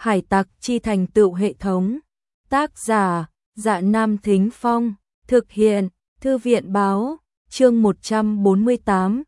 Hải tặc chi thành tựu hệ thống. Tác giả, Dạ Nam Thính Phong. Thực hiện, Thư viện báo. Chương 148,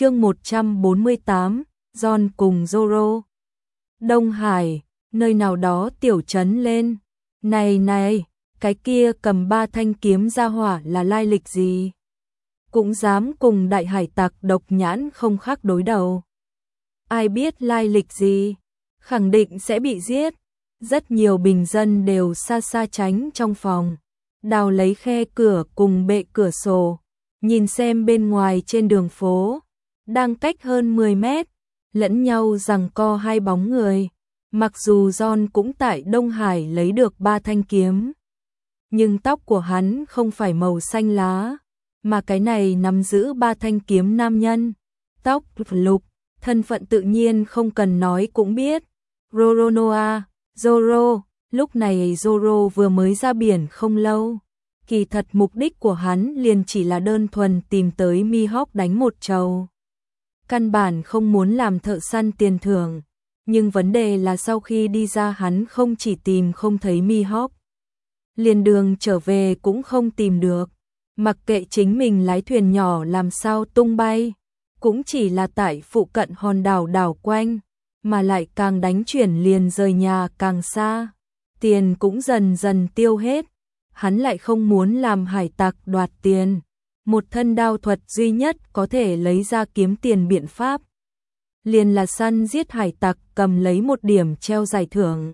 John cùng Zoro. Đông Hải, nơi nào đó tiểu trấn lên. Này, cái kia cầm 3 thanh kiếm ra hỏa là lai lịch gì? Cũng dám cùng đại hải tặc độc nhãn không khác đối đầu. Ai biết lai lịch gì? Khẳng định sẽ bị giết. Rất nhiều bình dân đều xa tránh trong phòng, đào lấy khe cửa cùng bệ cửa sổ, nhìn xem bên ngoài trên đường phố, đang cách hơn 10 mét, lẫn nhau giằng co hai bóng người. Mặc dù John cũng tại Đông Hải lấy được 3 thanh kiếm, nhưng tóc của hắn không phải màu xanh lá, mà cái này nắm giữ 3 thanh kiếm nam nhân, tóc lục, thân phận tự nhiên không cần nói cũng biết. Roronoa, Zoro. Lúc này Zoro vừa mới ra biển không lâu. Kỳ thật mục đích của hắn liền chỉ là đơn thuần tìm tới Mihawk đánh một trầu. Căn bản không muốn làm thợ săn tiền thưởng. Nhưng vấn đề là sau khi đi ra hắn không chỉ tìm không thấy Mihawk, liền đường trở về cũng không tìm được. Mặc kệ chính mình lái thuyền nhỏ làm sao tung bay, cũng chỉ là tại phụ cận hòn đảo đảo quanh, mà lại càng đánh chuyển liền rời nhà càng xa, tiền cũng dần dần tiêu hết. Hắn lại không muốn làm hải tặc đoạt tiền, một thân đao thuật duy nhất có thể lấy ra kiếm tiền biện pháp liền là săn giết hải tặc, cầm lấy 1 điểm treo giải thưởng.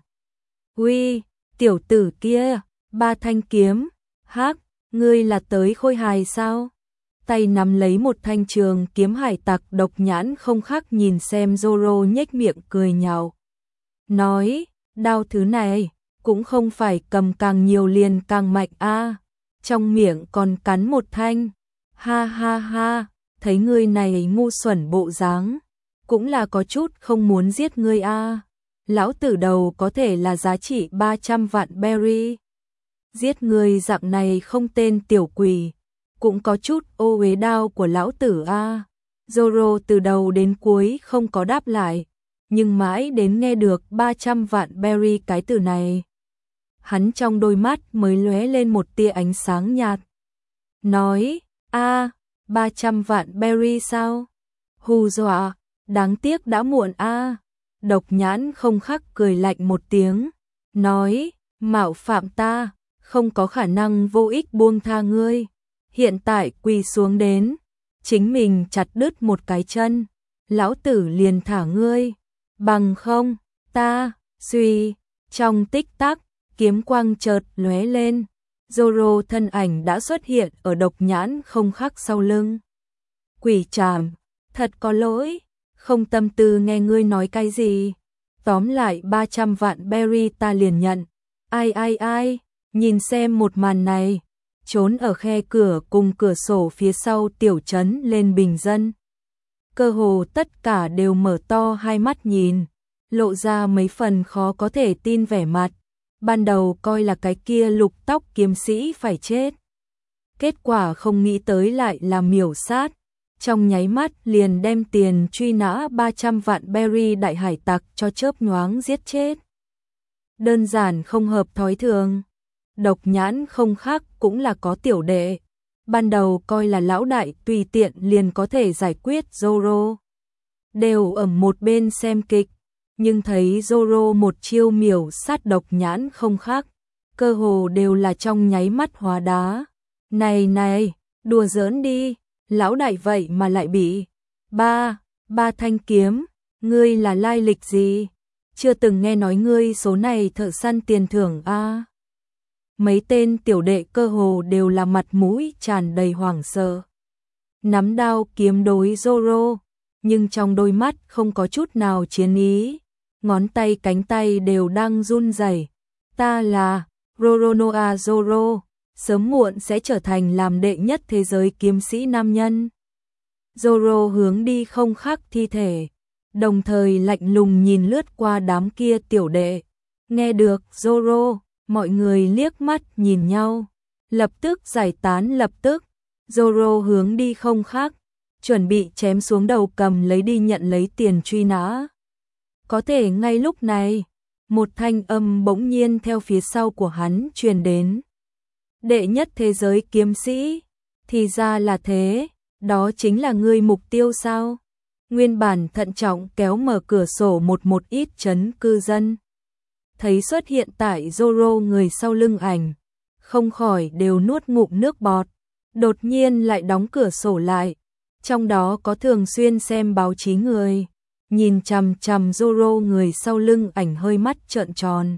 Uy, tiểu tử kia, 3 thanh kiếm, hắc, ngươi là tới khôi hài sao? Tay nắm lấy 1 thanh trường kiếm hải tặc độc nhãn không khác nhìn xem Zoro nhếch miệng cười nhạo. Nói, đao thứ này, cũng không phải cầm càng nhiều liền càng mạnh a. Trong miệng còn cắn 1 thanh. Ha ha ha, thấy ngươi này ngu xuẩn bộ dáng, cũng là có chút không muốn giết ngươi a. Lão tử đầu có thể là giá trị 300 vạn berry. Giết ngươi dạng này không tên tiểu quỷ, cũng có chút ô uế đao của lão tử a. Zoro từ đầu đến cuối không có đáp lại, nhưng mãi đến nghe được 300 vạn berry cái từ này, hắn trong đôi mắt mới lóe lên một tia ánh sáng nhạt. Nói, 300 vạn berry sao? Hù dọa, đáng tiếc đã muộn a. Độc nhãn không khắc cười lạnh một tiếng, nói, mạo phạm ta, không có khả năng vô ích buông tha ngươi. Hiện tại quỳ xuống đến, chính mình chặt đứt 1 cái chân, lão tử liền thả ngươi, bằng không, ta, suy, trong tích tắc, kiếm quang chợt lóe lên, Zoro thân ảnh đã xuất hiện ở độc nhãn không khắc sau lưng. Quỷ trảm, thật có lỗi, không tâm tư nghe ngươi nói cái gì, tóm lại 300 vạn berry ta liền nhận. Ai, nhìn xem một màn này, trốn ở khe cửa cùng cửa sổ phía sau tiểu trấn lên bình dân. Cơ hồ tất cả đều mở to hai mắt nhìn, lộ ra mấy phần khó có thể tin vẻ mặt. Ban đầu coi là cái kia lục tóc kiếm sĩ phải chết. Kết quả không nghĩ tới lại là miểu sát. Trong nháy mắt liền đem tiền truy nã 300 vạn berry đại hải tặc cho chớp nhoáng giết chết. Đơn giản không hợp thói thường. Độc nhãn không khác cũng là có tiểu đệ. Ban đầu coi là lão đại tùy tiện liền có thể giải quyết Zoro. Đều ở một bên xem kịch, nhưng thấy Zoro một chiêu miểu sát độc nhãn không khác, cơ hồ đều là trong nháy mắt hóa đá. Này, đùa giỡn đi, lão đại vậy mà lại bị ba thanh kiếm, ngươi là lai lịch gì? Chưa từng nghe nói ngươi số này thợ săn tiền thưởng a. Mấy tên tiểu đệ cơ hồ đều là mặt mũi tràn đầy hoảng sợ. Nắm đao kiếm đối Zoro, nhưng trong đôi mắt không có chút nào chiến ý, ngón tay cánh tay đều đang run rẩy. Ta là Roronoa Zoro, sớm muộn sẽ trở thành làm đệ nhất thế giới kiếm sĩ nam nhân. Zoro hướng đi không khác thi thể, đồng thời lạnh lùng nhìn lướt qua đám kia tiểu đệ. Nghe được Zoro, mọi người liếc mắt nhìn nhau, lập tức giải tán lập tức. Zoro hướng đi không khác, chuẩn bị chém xuống đầu cầm lấy đi nhận lấy tiền truy nã. Có thể ngay lúc này, Một thanh âm bỗng nhiên theo phía sau của hắn truyền đến. Đệ nhất thế giới kiếm sĩ, thì ra là thế, đó chính là ngươi mục tiêu sao? Nguyên bản thận trọng kéo mở cửa sổ một ít trấn cư dân. Thấy xuất hiện tại Zoro người sau lưng ảnh, không khỏi đều nuốt ngụm nước bọt, đột nhiên lại đóng cửa sổ lại, trong đó có thường xuyên xem báo chí người, nhìn chằm chằm Zoro người sau lưng ảnh hơi mắt trợn tròn.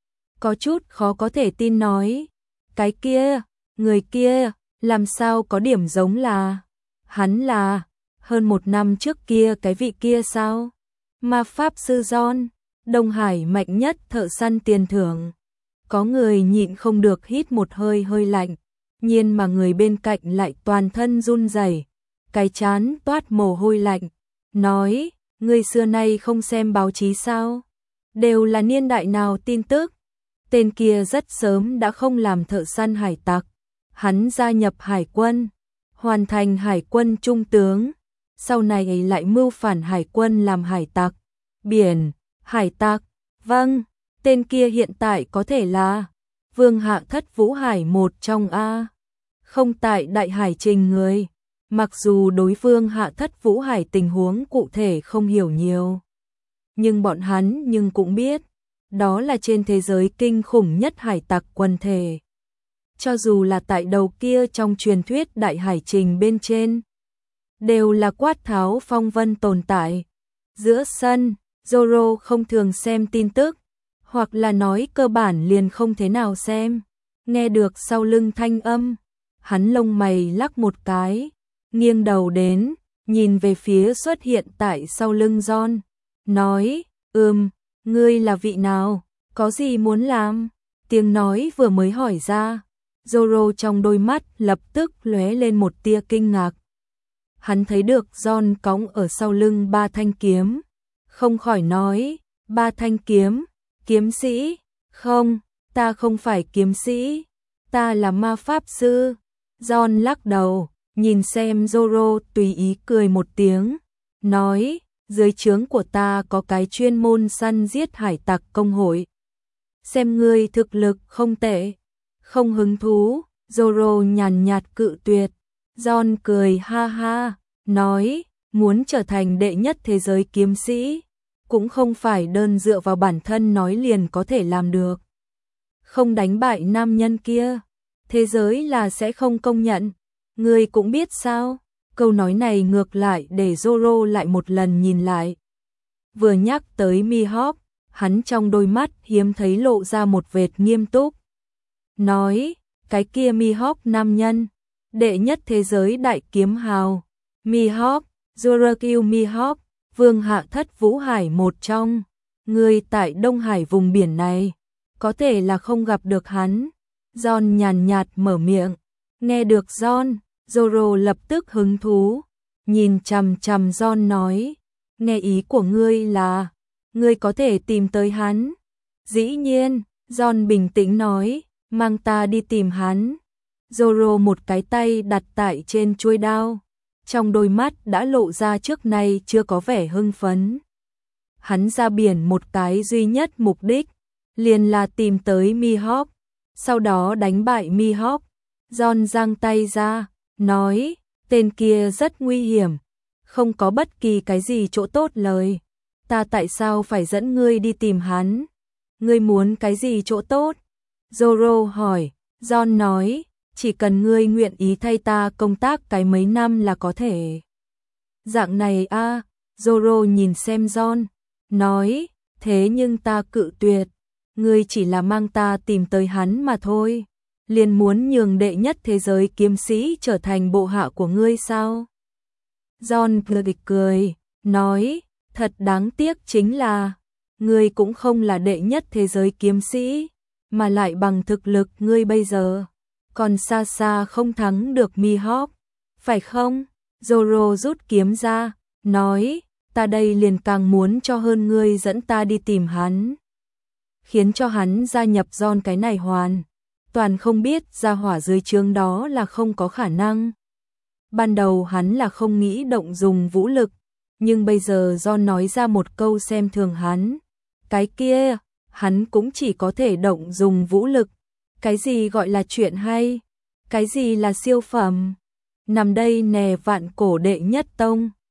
Có chút khó có thể tin nói, cái kia, người kia, làm sao có điểm giống là, hắn là, hơn 1 năm trước kia cái vị kia sao? Ma Pháp Sư John, Đông Hải mạnh nhất thợ săn tiền thưởng. Có người nhịn không được hít một hơi hơi lạnh, nhiên mà người bên cạnh lại toàn thân run rẩy, cái trán toát mồ hôi lạnh, nói, người xưa nay không xem báo chí sao? Đều là niên đại nào tin tức? Tên kia rất sớm đã không làm thợ săn hải tặc, hắn gia nhập hải quân, hoàn thành hải quân trung tướng, sau này lại mưu phản hải quân làm hải tặc, biển, hải tặc, vâng, tên kia hiện tại có thể là Vương Hạ Thất Vũ Hải một trong A, không tại đại hải trình người, mặc dù đối Vương Hạ Thất Vũ Hải tình huống cụ thể không hiểu nhiều, nhưng bọn hắn cũng biết, đó là trên thế giới kinh khủng nhất hải tặc quần thể. Cho dù là tại đầu kia trong truyền thuyết đại hải trình bên trên, đều là quát tháo phong vân tồn tại. Giữa sân, Zoro không thường xem tin tức, hoặc là nói cơ bản liền không thế nào xem. Nghe được sau lưng thanh âm, hắn lông mày lắc một cái, nghiêng đầu đến, nhìn về phía xuất hiện tại sau lưng John, nói, ngươi là vị nào, có gì muốn làm? Tiếng nói vừa mới hỏi ra, Zoro trong đôi mắt lập tức lóe lên một tia kinh ngạc. Hắn thấy được John cõng ở sau lưng 3 thanh kiếm, không khỏi nói, 3 thanh kiếm, kiếm sĩ, không, ta không phải kiếm sĩ, ta là ma pháp sư. John lắc đầu, nhìn xem Zoro tùy ý cười một tiếng, nói, dưới trướng của ta có cái chuyên môn săn giết hải tặc công hội. Xem ngươi thực lực không tệ, không hứng thú, Zoro nhàn nhạt cự tuyệt. John cười ha ha, nói, muốn trở thành đệ nhất thế giới kiếm sĩ, cũng không phải đơn dựa vào bản thân nói liền có thể làm được. Không đánh bại nam nhân kia, thế giới là sẽ không công nhận, ngươi cũng biết sao? Câu nói này ngược lại để Zoro lại một lần nhìn lại. Vừa nhắc tới Mihawk, hắn trong đôi mắt hiếm thấy lộ ra một vệt nghiêm túc. Nói, cái kia Mihawk nam nhân, đệ nhất thế giới đại kiếm hào, Mihawk, Zoro Mihawk, Vương Hạ Thất Vũ Hải một trong, người tại Đông Hải vùng biển này, có thể là không gặp được hắn. John nhàn nhạt mở miệng, nghe được John, Zoro lập tức hứng thú, nhìn chằm chằm John nói, nghe ý của ngươi là, ngươi có thể tìm tới hắn. Dĩ nhiên, John bình tĩnh nói, mang ta đi tìm hắn. Zoro một cái tay đặt tại trên chuôi đao, trong đôi mắt đã lộ ra trước nay chưa có vẻ hưng phấn. Hắn ra biển một cái duy nhất mục đích, liền là tìm tới Mihawk, sau đó đánh bại Mihawk. John giang tay ra, nói, tên kia rất nguy hiểm, không có bất kỳ cái gì chỗ tốt lời. Ta tại sao phải dẫn ngươi đi tìm hắn? Ngươi muốn cái gì chỗ tốt? Zoro hỏi. John nói, chỉ cần ngươi nguyện ý thay ta công tác cái mấy năm là có thể. Dạng này a, Zoro nhìn xem John, nói, thế nhưng ta cự tuyệt, ngươi chỉ là mang ta tìm tới hắn mà thôi. Liền muốn nhường đệ nhất thế giới kiếm sĩ trở thành bộ hạ của ngươi sao? John cười, nói, thật đáng tiếc chính là, ngươi cũng không là đệ nhất thế giới kiếm sĩ, mà lại bằng thực lực ngươi bây giờ, còn xa xa không thắng được Mihawk, phải không? Zoro rút kiếm ra, nói, ta đây liền càng muốn cho hơn ngươi dẫn ta đi tìm hắn. Khiến cho hắn gia nhập John cái này hoàn toàn không biết gia hỏa dưới trướng đó là không có khả năng. Ban đầu hắn là không nghĩ động dùng vũ lực, nhưng bây giờ John nói ra một câu xem thường hắn. Cái kia, hắn cũng chỉ có thể động dùng vũ lực. Cái gì gọi là chuyện hay? Cái gì là siêu phẩm? Nằm đây nè vạn cổ đệ nhất tông.